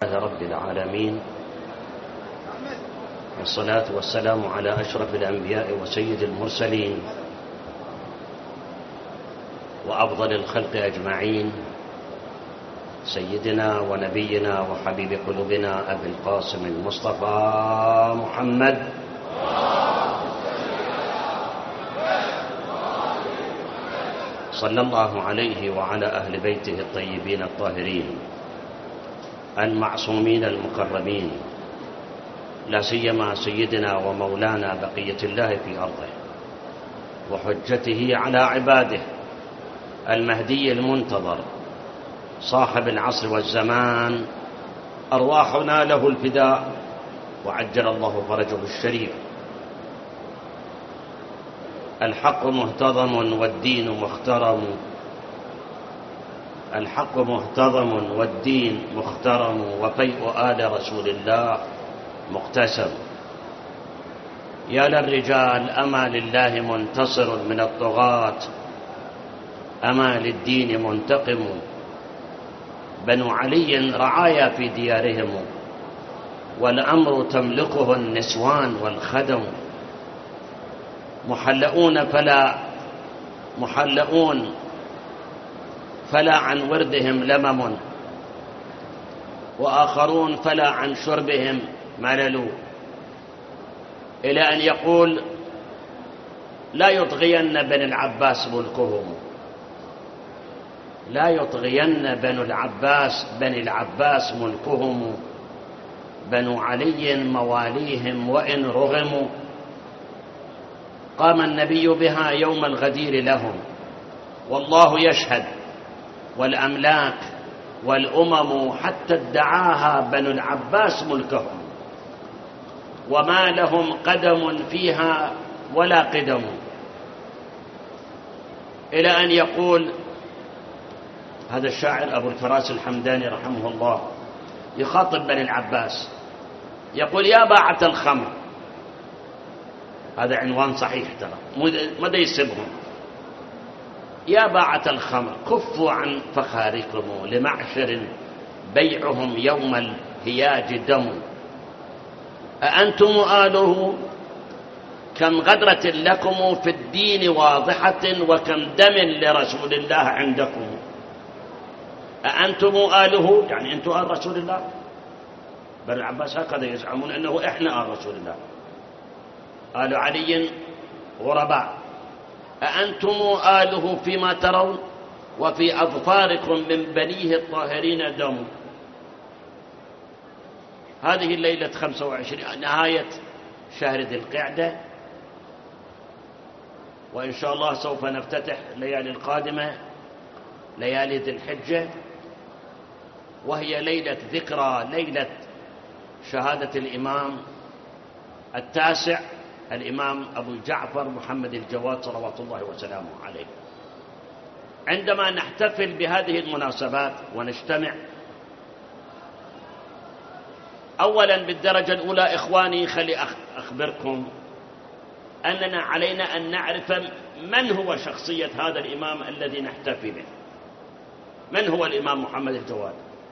رب العالمين، والصلاة والسلام على أشرف الأنبياء وسيد المرسلين وأفضل الخلق أجمعين، سيدنا ونبينا وحبيب قلوبنا أبي القاسم المصطفى محمد صلى الله عليه وعلى أهل بيته الطيبين الطاهرين المعصومين المكرمين، لا سيما سيدنا ومولانا بقية الله في أرضه وحجته على عباده المهدي المنتظر صاحب العصر والزمان، أرواحنا له الفداء وعجل الله فرجه الشريف. الحق مهتضم والدين مخترم، الحق مهتضم والدين مخترم، وفيء آل رسول الله مقتسم. يا للرجال أما لله منتصر من الطغاة، أما للدين منتقم. بنو علي رعايا في ديارهم، والأمر تملكه النسوان والخدم. محلؤون فلا عن وردهم لمم، وآخرون فلا عن شربهم ملل، إلى أن يقول لا يطغين بن العباس ملكهم، لا يطغين بني العباس ملكهم. بنو علي مواليهم وإن رغموا، قام النبي بها يوم الغدير لهم، والله يشهد والأملاك والأمم حتى ادعاها بنو العباس ملكهم، وما لهم قدم فيها ولا قدم. إلى أن يقول هذا الشاعر أبو الفراس الحمداني رحمه الله يخاطب بني العباس، يقول: يا باعة الخمر، هذا عنوان صحيح ترى، ماذا يسبهم؟ يا باعة الخمر كفوا عن فخاركم، لمعشر بيعهم يوم الهياج دم. أأنتم آله كم غدرة لكم في الدين واضحة، وكم دم لرسول الله عندكم. أأنتم آله، يعني أنتم آل رسول الله. بني العباس هكذا يزعمون أنه إحنا آل رسول الله، آل علي غرباء. أأنتم آله فيما ترون، وفي أظفاركم من بنيه الطاهرين دم. هذه الليلة 25 نهاية شهر ذي القعدة، وإن شاء الله سوف نفتتح الليالي القادمة ليالي ذي الحجة، وهي ليلة ذكرى ليلة شهادة الإمام التاسع الإمام أبو جعفر محمد الجواد صلوات الله وسلامه عليه. عندما نحتفل بهذه المناسبات ونجتمع، أولا بالدرجة الأولى إخواني خلي أخبركم أننا علينا أن نعرف من هو شخصية هذا الإمام الذي نحتفي به. من هو الإمام محمد الجواد؟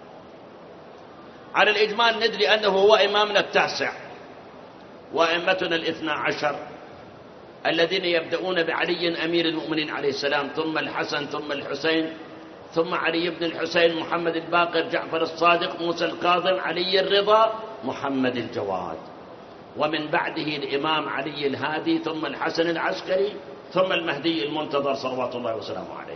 على الإجمال ندري أنه هو إمامنا التاسع، وأئمتنا الاثنى عشر الذين يبدأون بعلي أمير المؤمنين عليه السلام، ثم الحسن، ثم الحسين، ثم علي بن الحسين، محمد الباقر، جعفر الصادق، موسى الكاظم، علي الرضا، محمد الجواد، ومن بعده الإمام علي الهادي، ثم الحسن العسكري، ثم المهدي المنتظر صلوات الله وسلامه عليه.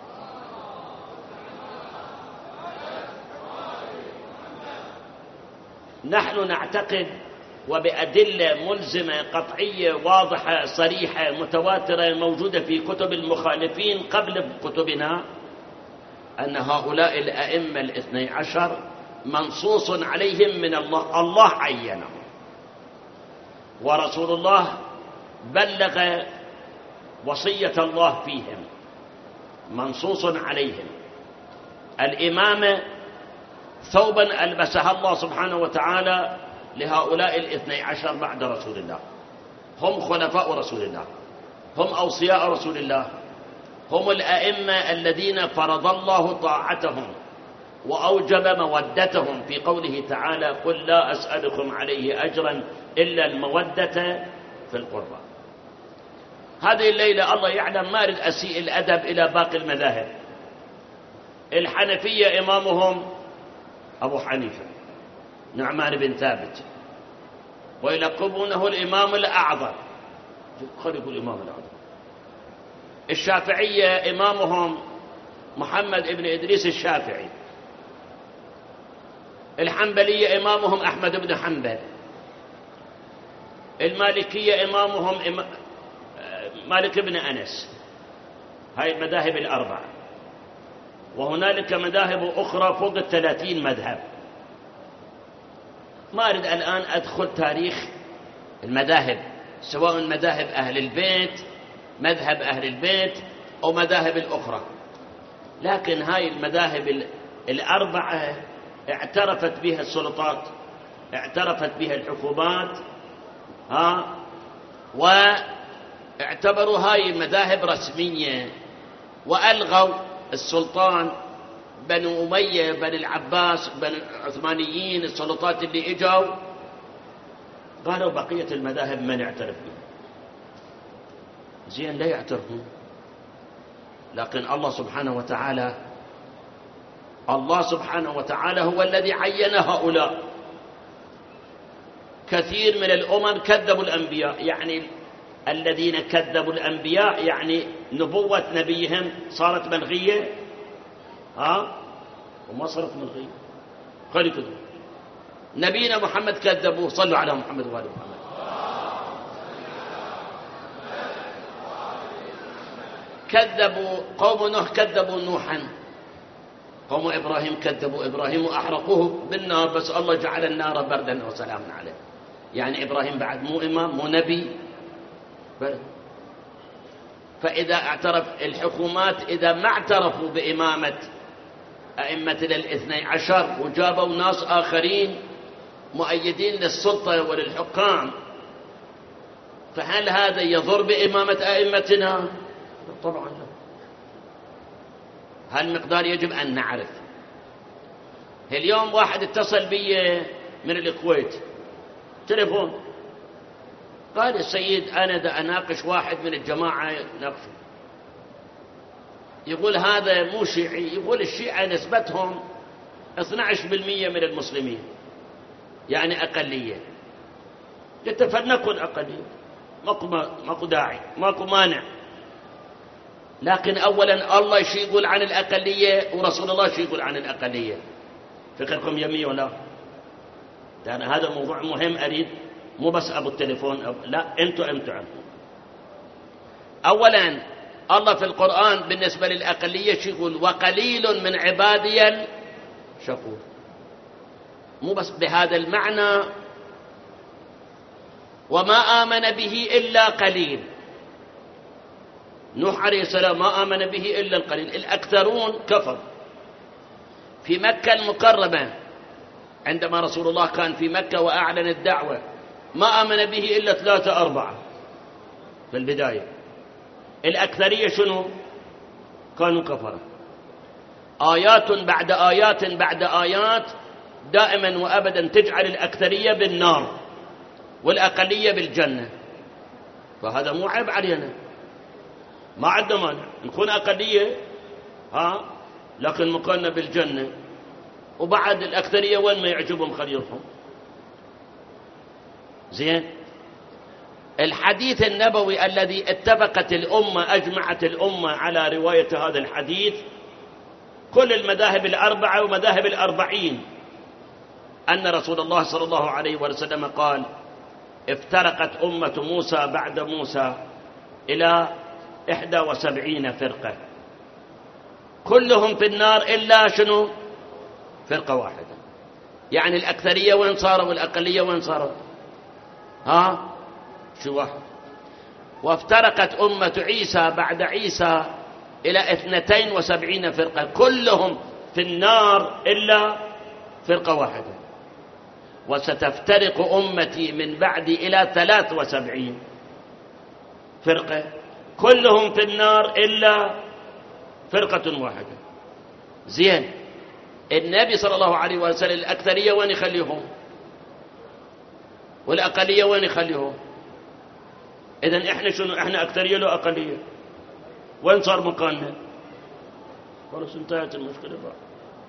نحن نعتقد وبأدلة ملزمة قطعية واضحة صريحة متواترة موجودة في كتب المخالفين قبل كتبنا، أن هؤلاء الأئمة الاثني عشر منصوص عليهم من الله، الله عينهم، ورسول الله بلغ وصية الله فيهم، منصوص عليهم. الإمامة ثوبا ألبسها الله سبحانه وتعالى لهؤلاء الاثني عشر بعد رسول الله، هم خلفاء رسول الله، هم أوصياء رسول الله، هم الأئمة الذين فرض الله طاعتهم وأوجب مودتهم في قوله تعالى قل لا أسألكم عليه أجرا إلا المودة في القربى. هذه الليلة الله يعلم ما أريد أسيء الأدب إلى باقي المذاهب. الحنفية إمامهم أبو حنيفة نعمان بن ثابت، ويلقبونه الإمام الأعظم، خلقوا الإمام الأعظم. الشافعية إمامهم محمد بن إدريس الشافعي. الحنبلية إمامهم أحمد بن حنبل. المالكية إمامهم مالك بن أنس. هاي المذاهب الأربعة، وهنالك مذاهب أخرى فوق 30 مذهب. ما أريد الآن أدخل تاريخ المذاهب، سواء مذاهب أهل البيت، مذهب أهل البيت، أو مذاهب الأخرى، لكن هاي المذاهب الأربعة اعترفت بها السلطات، اعترفت بها الحكومات، واعتبروا هاي المذاهب رسمية، وألغوا السلطان بنو أمية، بني العباس، بني العثمانيين، السلطات اللي اجوا، قالوا بقية المذاهب من يعترف بها. زين لا يعترفون، لكن الله سبحانه وتعالى هو الذي عين هؤلاء. كثير من الأمم كذبوا الأنبياء، يعني الذين كذبوا الأنبياء يعني نبوة نبيهم صارت ملغية، وما صارت ملغية. خلي كذب نبينا محمد كذبوه، صلوا على محمد وآل محمد. كذبوا قوم نوح، كذبوا نوحا. قوم إبراهيم كذبوا إبراهيم وأحرقوه بالنار، بس الله جعل النار بردا وسلاما عليه. يعني إبراهيم بعد مو إمام، مو نبي، بل فإذا اعترف الحكومات، إذا ما اعترفوا بإمامة أئمتنا ال12 وجابوا ناس آخرين مؤيدين للسلطة وللحكام، فهل هذا يضر بإمامة أئمتنا؟ طبعا لا. هالمقدار يجب أن نعرف. اليوم واحد اتصل بي من الكويت تليفون، قال السيد أنا دا أناقش واحد من الجماعة نقشه، يقول هذا مو شيعي، يقول الشيعة نسبتهم 12% من المسلمين، يعني أقلية. قلت فلنكن أقلية، ماكو داعي، ماكو مانع، لكن أولا الله شي يقول عن الأقلية ورسول الله شي يقول عن الأقلية. فكركم يمي ولا لأن هذا موضوع مهم، أريد مو بس أبو التليفون لا، أنتوا أولا الله في القرآن بالنسبة للأقلية شي يقول وقليل من عبادي الشكور. مو بس بهذا المعنى وما آمن به إلا قليل. نوح عليه السلام ما آمن به إلا القليل، الأكثرون كفر. في مكة المكرمة عندما رسول الله كان في مكة وأعلن الدعوة ما آمن به إلا 3-4 في البداية. الأكثرية شنو؟ كانوا كفرة. آيات بعد آيات بعد آيات دائما وأبدا تجعل الأكثرية بالنار والأقلية بالجنة. فهذا مو عيب علينا، ما عندنا مانع نكون أقلية لكن مكاننا بالجنة، وبعد الأكثرية وين ما يعجبهم خليهم. زين. الحديث النبوي الذي اتفقت الأمة، أجمعت الأمة على رواية هذا الحديث، كل المذاهب الأربعة ومذاهب الأربعين، أن رسول الله صلى الله عليه وسلم قال افترقت أمة موسى بعد موسى إلى 71 فرقة، كلهم في النار إلا شنو؟ فرقة واحدة. يعني الأكثرية وين صاروا والأقلية وين صاروا؟ شو واحد. وافترقت أمة عيسى بعد عيسى إلى 72 فرقة، كلهم في النار إلا فرقة واحدة. وستفترق أمتي من بعدي إلى 73 فرقة، كلهم في النار إلا فرقة واحدة. زين. النبي صلى الله عليه وسلم الأكثرية وين يخليهم؟ والأقلية وين يخليهم؟ إذن إحنا شنو؟ إحنا أكثرية لو أقلية؟ وين صار مكاننا؟ خلاص انتهت المشكلة بقى.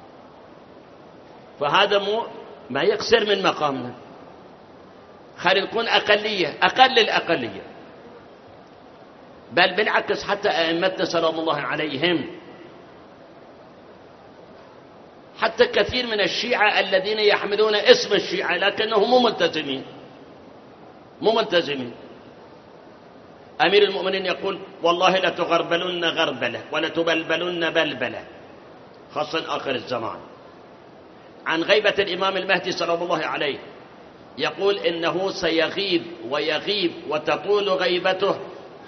فهذا ما يقصر من مقامنا. خلينا نكون أقلية، أقل الأقلية. بل بالعكس حتى أئمتنا سلام الله عليهم، حتى كثير من الشيعة الذين يحملون اسم الشيعة لكنهم مو ملتزمين. أمير المؤمنين يقول والله لتغربلن غربلة ولتبلبلن بلبلة، خاصة آخر الزمان، عن غيبة الإمام المهدي سلام الله عليه. يقول إنه سيغيب ويغيب وتطول غيبته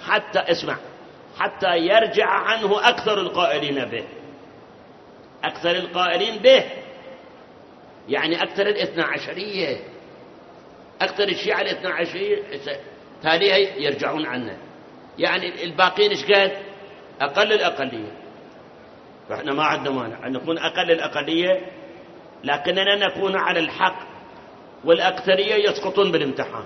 حتى يرجع عنه أكثر القائلين به. أكثر القائلين به يعني أكثر الاثنى عشرية، أكثر الشيعة الاثنى عشرية تاليها يرجعون عنه. يعني الباقين إيش قد؟ أقل الأقلية. فإحنا ما عندنا مانع أن نكون أقل الأقلية، لكننا نكون على الحق والأكثرية يسقطون بالامتحان.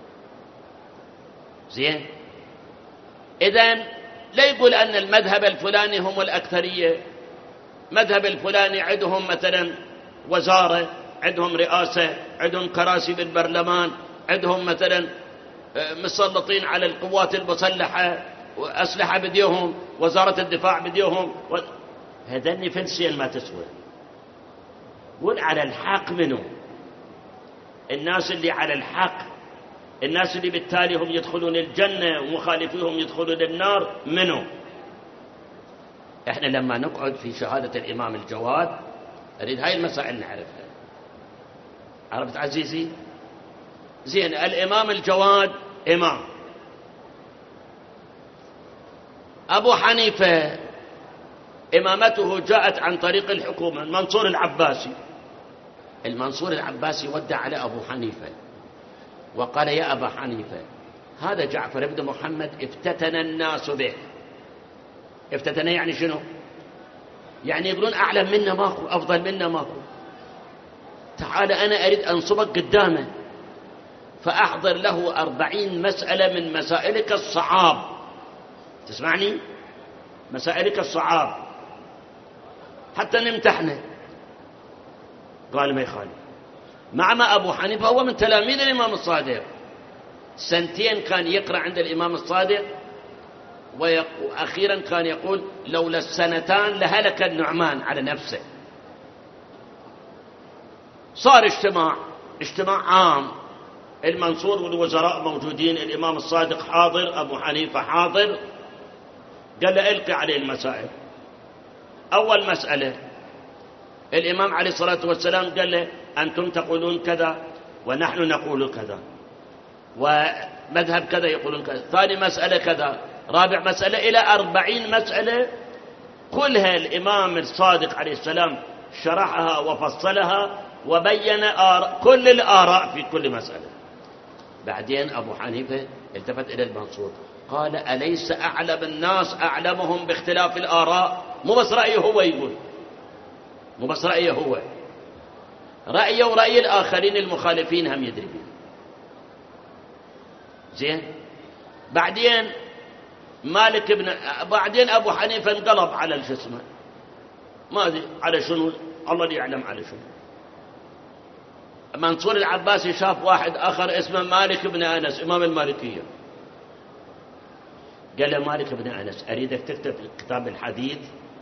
زين؟ إذن لا يقول أن المذهب الفلاني هم الأكثرية. مذهب الفلاني عندهم مثلا وزارة، عندهم رئاسة، عندهم كراسي بالبرلمان، عندهم مثلا مسلطين على القوات المسلحة وأسلحة بديهم، وزارة الدفاع بديهم. هذني فلسين ما تسوى. قول على الحق منه. الناس اللي على الحق، الناس اللي بالتالي هم يدخلون الجنة ومخالفيهم يدخلون النار منه. احنا لما نقعد في شهادة الإمام الجواد أريد هاي المسائل نعرفها. عرفت عزيزي؟ زين، الإمام الجواد إمام. أبو حنيفة إمامته جاءت عن طريق الحكومة، المنصور العباسي. المنصور العباسي ودع على أبو حنيفة وقال يا أبا حنيفة، هذا جعفر بن محمد افتتن الناس به. افتتن يعني شنو؟ يعني يقولون أعلم منا ماكو، أفضل منا ماكو. تعال أنا أريد أنصبك قدامه فأحضر له 40 مسألة من مسائلك الصعاب. تسمعني؟ مسائلك الصعاب حتى نمتحنه. قال ما يخالف. مع ما أبو حنيفة هو من تلاميذ الإمام الصادق، 2 كان يقرأ عند الإمام الصادق، وأخيرا كان يقول لولا 2 لهلك النعمان على نفسه. صار اجتماع عام، المنصور والوزراء موجودين، الإمام الصادق حاضر، أبو حنيفة حاضر. قال له القي عليه المسائل. أول مسألة الإمام عليه الصلاة والسلام قال له أنتم تقولون كذا ونحن نقول كذا، ومذهب كذا يقولون كذا. ثاني مسألة كذا، رابع مسألة، إلى 40 مسألة كلها الإمام الصادق عليه السلام شرحها وفصلها وبين كل الآراء في كل مسألة. بعدين أبو حنيفة التفت إلى المنصور قال أليس أعلم الناس أعلمهم باختلاف الآراء؟ مو بس رأيه هو يقول، مو بس رأيه هو، رأيه ورأي الآخرين المخالفين هم يدري به. زين، بعدين بعدين أبو حنيفة انقلب على الجسمة، ما أدري على شنو، الله اللي يعلم على شنو. منصور العباسي شاف واحد آخر اسمه مالك بن أنس، إمام المالكية. قال له مالك بن أنس أريدك تكتب كتاب الحديث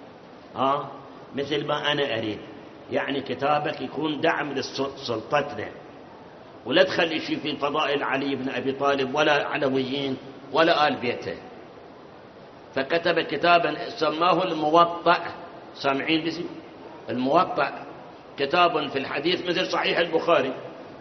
مثل ما أنا أريد، يعني كتابك يكون دعم لسلطتنا، ولا تخلي شيء في فضائل علي بن أبي طالب ولا علويين ولا آل بيته. فكتب كتابا سماه الموطأ. سامعين باسم الموطأ؟ كتاب في الحديث مثل صحيح البخاري.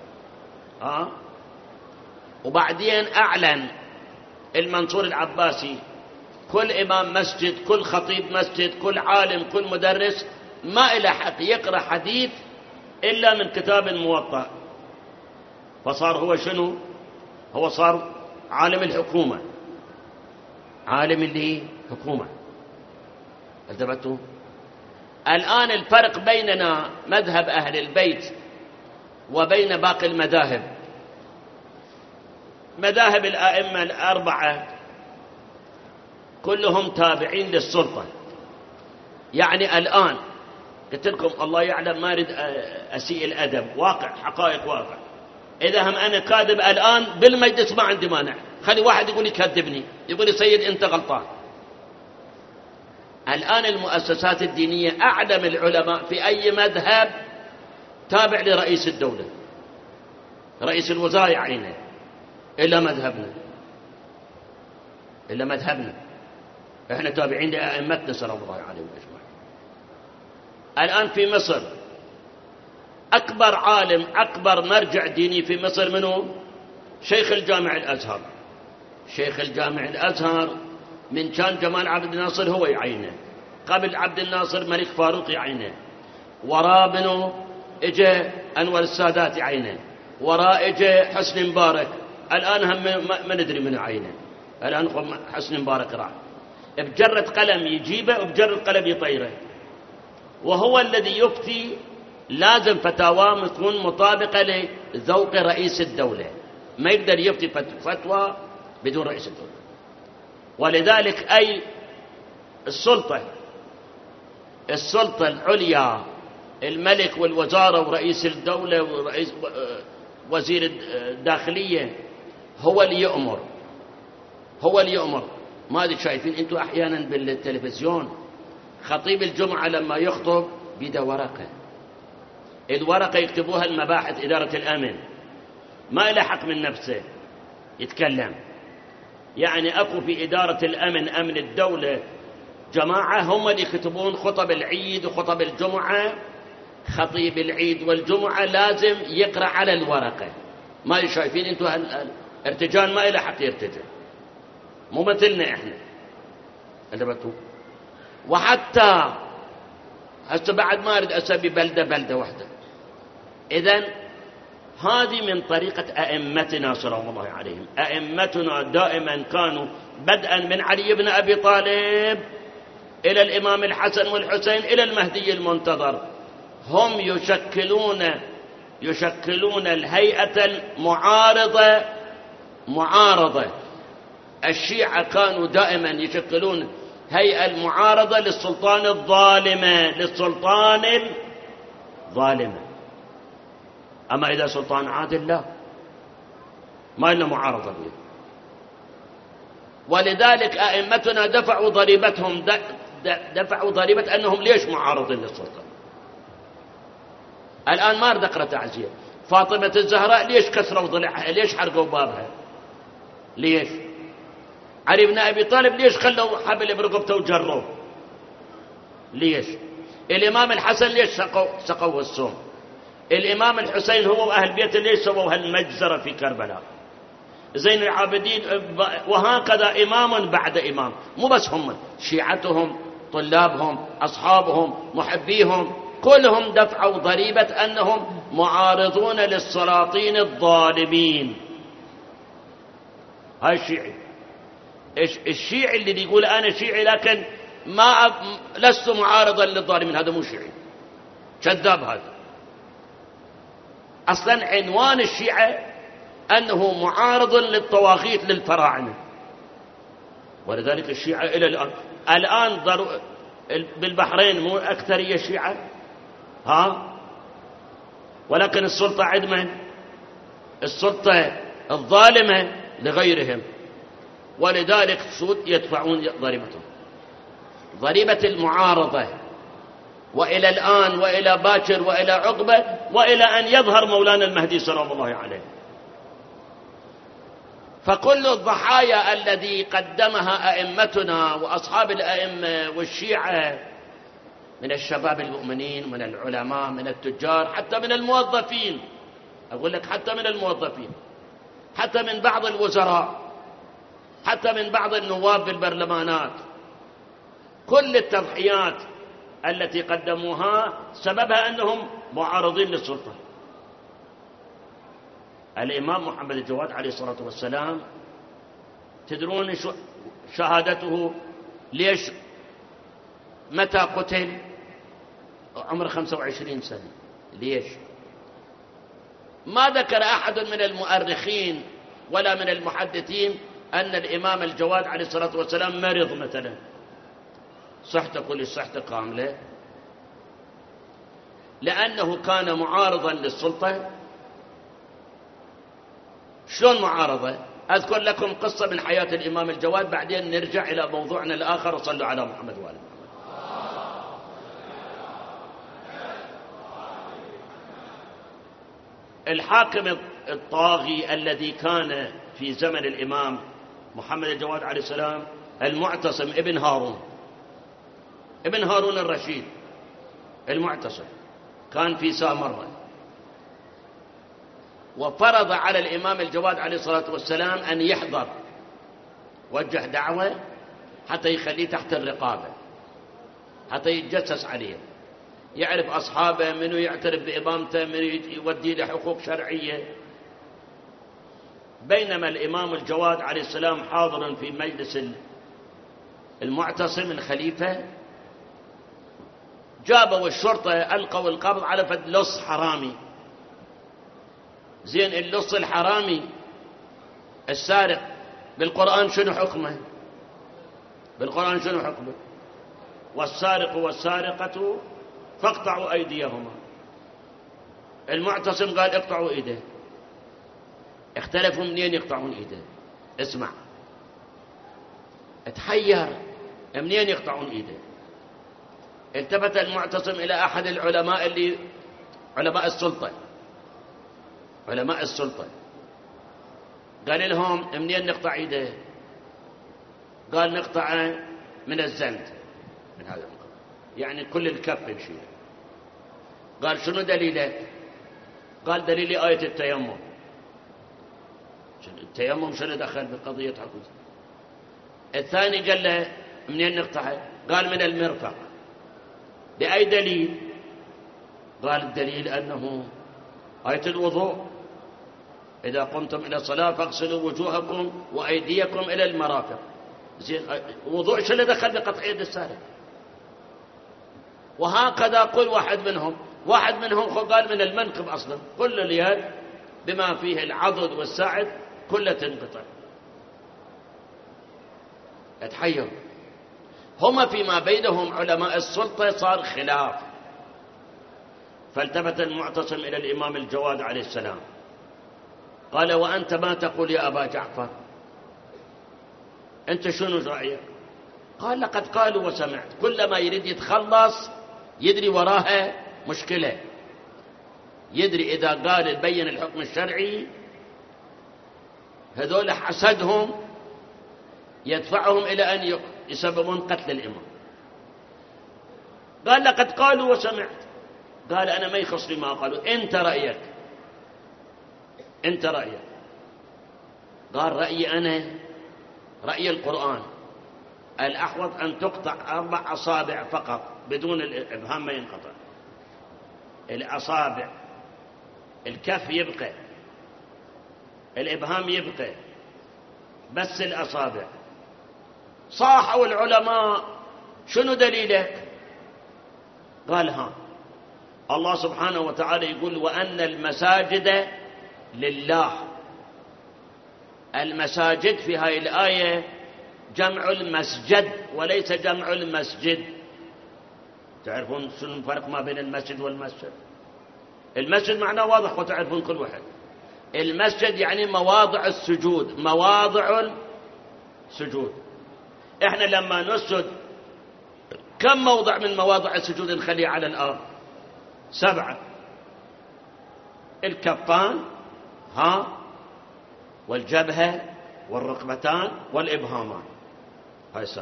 وبعدين أعلن المنصور العباسي كل إمام مسجد، كل خطيب مسجد، كل عالم، كل مدرس ما إلى حق يقرأ حديث إلا من كتاب الموطأ. فصار هو شنو؟ هو صار عالم الحكومة، عالم اللي حكومة. انتبهتوا؟ الآن الفرق بيننا مذهب أهل البيت وبين باقي المذاهب، مذاهب الآئمة الأربعة كلهم تابعين للسلطة. يعني الآن قلت لكم الله يعلم، ما أريد أسيء الأدب، واقع حقائق واقع. إذا هم أنا كاذب الآن بالمجلس ما عندي مانع، خلي واحد يقول يكذبني، يقول لي سيد أنت غلطان. الآن المؤسسات الدينية أعلم العلماء في أي مذهب تابع لرئيس الدولة، رئيس الوزراء يعينه، إلا مذهبنا، إلا مذهبنا إحنا تابعين لأئمتنا سلام الله عليهم أجمعين. الآن في مصر أكبر عالم، أكبر مرجع ديني في مصر منه؟ شيخ الجامع الأزهر. شيخ الجامع الأزهر من كان جمال عبد الناصر هو يعينه، قبل عبد الناصر ملك فاروق يعينه، وراء بنه اجى أنور السادات يعينه، وراء اجى حسني مبارك. الآن هم ما ندري من يعينه، الآن حسني مبارك راح بجرة قلم يجيبه وبجرة قلم يطيره، وهو الذي يفتي. لازم فتاواه تكون مطابقة لذوق رئيس الدولة، ما يقدر يفتي فتوى بدون رئيس الدولة. ولذلك أي السلطة العليا، الملك والوزارة ورئيس الدولة ورئيس وزير الداخلية هو اللي يؤمر، هو اللي يؤمر. ما أدري شايفين أنتم أحيانا بالتلفزيون خطيب الجمعة لما يخطب بيده ورقة، الورقة يكتبوها المباحث إدارة الأمن، ما إلى حق من نفسه يتكلم. يعني أكو في إدارة الأمن أمن الدولة جماعة هم اللي يكتبون خطب العيد وخطب الجمعة. خطيب العيد والجمعة لازم يقرأ على الورقة. ما شايفين أنتم الارتجال ما إلى حق يرتجل، مو مثلنا إحنا انتبهتوا. وحتى هسه بعد ما أريد أسمي بلدة واحدة. إذن هذه من طريقة أئمتنا سلام الله عليهم. أئمتنا دائما كانوا بدءا من علي بن أبي طالب إلى الإمام الحسن والحسين إلى المهدي المنتظر، هم يشكلون الهيئة المعارضة. الشيعة كانوا دائما يشكلون هيئة المعارضة للسلطان الظالمة. أما إذا سلطان عادل لا، ما لنا معارضة به. ولذلك أئمتنا دفعوا ضريبة أنهم ليش معارضين للسلطان. الآن ما أريد أقرأ تعزية فاطمة الزهراء، ليش كسروا ضلعها؟ ليش حرقوا بابها؟ ليش؟ علي بن أبي طالب ليش خلوا حبل برقبته وجروه؟ ليش؟ الإمام الحسن ليش سقوا السم؟ الإمام الحسين هو وأهل بيته ليش سووا هالمجزرة في كربلاء؟ زين العابدين، وهكذا إمام بعد إمام. مو بس هم، شيعتهم، طلابهم، أصحابهم، محبيهم، كلهم دفعوا ضريبة أنهم معارضون للسلاطين الظالمين. هاي الشيعي، الشيعي اللي يقول أنا شيعي لكن لست معارضا للظالمين، هذا مو شيعي، كذاب هذا. أصلا عنوان الشيعة أنه معارض للطواغيت للفراعنة. ولذلك الشيعة إلى الآن بالبحرين مو أكثرية شيعة، ولكن السلطة عدمة، السلطة الظالمة لغيرهم. ولذلك سود يدفعون ضريبتهم، ضريبة المعارضة، وإلى الآن وإلى باكر وإلى عقبة وإلى أن يظهر مولانا المهدي سلام الله عليه. فكل الضحايا الذي قدمها أئمتنا وأصحاب الأئمة والشيعة من الشباب المؤمنين، من العلماء، من التجار، حتى من الموظفين، أقول لك حتى من الموظفين، حتى من بعض الوزراء، حتى من بعض النواب بالبرلمانات، كل التضحيات التي قدموها سببها أنهم معارضين للسلطة. الإمام محمد الجواد عليه الصلاة والسلام تدرون شهادته ليش متى قتل؟ عمره 25 سنة. ليش؟ ما ذكر أحد من المؤرخين ولا من المحدثين أن الإمام الجواد عليه الصلاة والسلام مرض مثلا، صحته كل صحته كاملة، لأنه كان معارضا للسلطة. شلون معارضة؟ أذكر لكم قصة من حياة الإمام الجواد، بعدين نرجع إلى موضوعنا الآخر. وصلوا على محمد وآل محمد. الحاكم الطاغي الذي كان في زمن الإمام محمد الجواد عليه السلام المعتصم ابن هارون، ابن هارون الرشيد المعتصم، كان في سامرة، وفرض على الإمام الجواد عليه الصلاة والسلام أن يحضر، وجه دعوة حتى يخليه تحت الرقابة، حتى يتجسس عليه، يعرف أصحابه، منو يعترف بإمامته، منو يودي له حقوق شرعية. بينما الإمام الجواد عليه السلام حاضر في مجلس المعتصم الخليفة، جابوا الشرطة ألقوا القبض على فد لص حرامي. زين، اللص الحرامي السارق بالقرآن شنو حكمه؟ بالقرآن شنو حكمه؟ والسارق والسارقة فاقطعوا أيديهما. المعتصم قال اقطعوا ايده. اختلفوا منين يقطعون ايده. اسمع، اتحير منين يقطعون ايده. التفت المعتصم إلى أحد العلماء اللي علماء السلطة، علماء السلطة، قال لهم منين نقطع ايده؟ قال نقطع من الزند، من هذا المقام، يعني كل الكف نشيله. قال شنو دليلك؟ قال دليلي آية التيمم. التيمم شنو دخل بقضية حكم؟ الثاني قال له منين نقطعه؟ قال من المرفق. بأي دليل؟ قال الدليل أنه آية الوضوء، إذا قمتم إلى الصلاة فاغسلوا وجوهكم وأيديكم إلى المرافق. زين، وضوء شو اللي دخل بقطع يد السارق؟ وهكذا قل واحد منهم قال من المنكب أصلا، كل اليد بما فيه العضد والساعد كلها تنقطع. اتحيروا هما فيما بينهم علماء السلطة، صار خلاف. فالتفت المعتصم إلى الإمام الجواد عليه السلام قال وأنت ما تقول يا أبا جعفر؟ أنت شنو رأيك؟ قال لقد قالوا وسمعت. كلما يريد يتخلص يدري وراها مشكلة، يدري إذا قال يبين الحكم الشرعي هذول حسدهم يدفعهم إلى أن يسببون قتل الإمام. قال لقد قالوا وسمعت. قال أنا ما يخصني ما قالوا، أنت رأيك، أنت رأيك. قال رأيي أنا رأي القرآن، الأحوط أن تقطع 4 أصابع فقط بدون الإبهام، ما ينقطع الأصابع، الكف يبقى، الإبهام يبقى، بس الأصابع. صاحوا العلماء شنو دليلك؟ قال ها الله سبحانه وتعالى يقول وأن المساجد لله. المساجد في هاي الآية جمع المسجد وليس جمع المسجد. تعرفون شنو الفرق ما بين المسجد والمسجد؟ المسجد معناه واضح وتعرفون كل واحد. المسجد يعني مواضع السجود، مواضع السجود. احنا لما نسجد كم موضع من مواضع السجود نخليه على الأرض؟ 7. الكفان والجبهة والركبتان والإبهامان، هاي 7.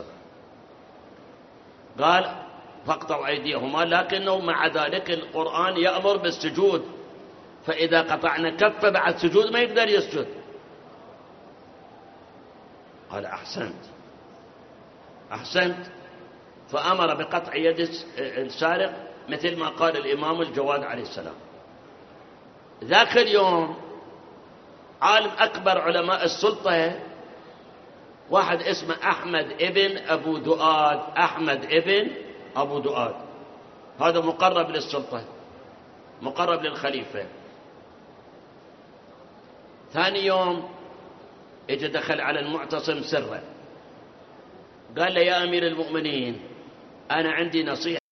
قال فاقطعوا أيديهما، لكنه مع ذلك القرآن يأمر بالسجود، فإذا قطعنا كف بعد سجود ما يقدر يسجد. قال أحسنت. فأمر بقطع يد السارق مثل ما قال الإمام الجواد عليه السلام. ذاك اليوم عالم أكبر علماء السلطة، واحد اسمه أحمد ابن أبو دؤاد، أحمد ابن أبو دؤاد، هذا مقرب للسلطة، مقرب للخليفة. ثاني يوم اجى دخل على المعتصم سرا، قال له: يا أمير المؤمنين، أنا عندي نصيحة